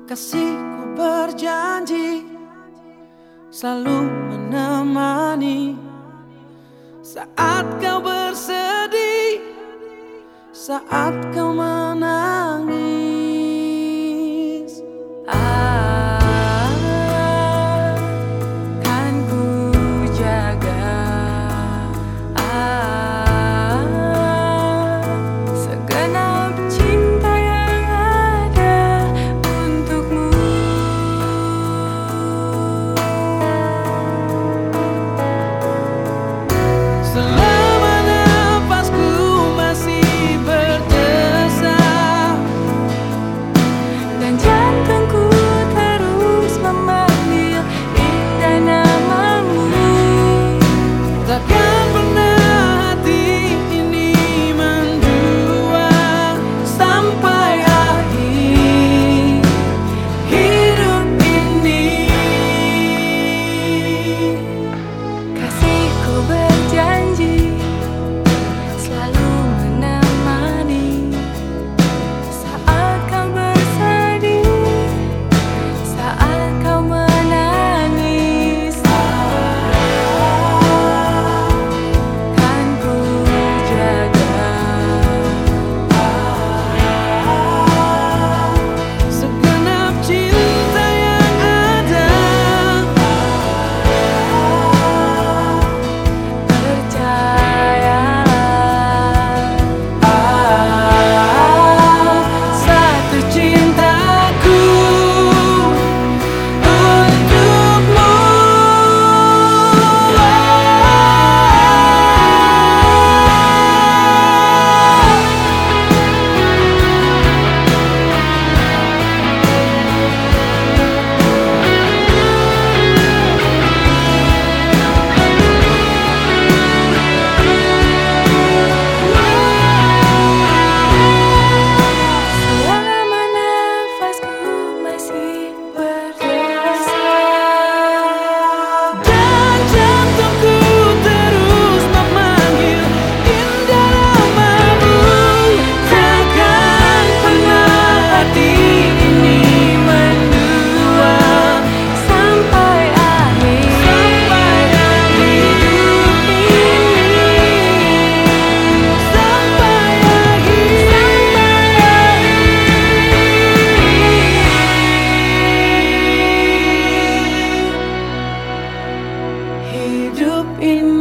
Kasihku berjanji selalu menemani saat kau bersedih, saat kau menangis. Akan ku jaga segenap cinta yang ada untukmu. Selama nafasku masih berdesak dan jantungku terus memanggil indah namamu, takkan pernah hati ini mendua sampai akhir hidup ini. Kasihku berjanji selalu menemani saat kau bersedih, saat kau menangis. Kan ku jaga segenap cinta yang ada. Percayalah, satu cintaku untukmu. Selama nafasku masih berdesak dan jantungku terus memanggil indah namamu, takkan pernah hati ini mendua sampai akhir hidup ini. Sampai akhir hidup ini.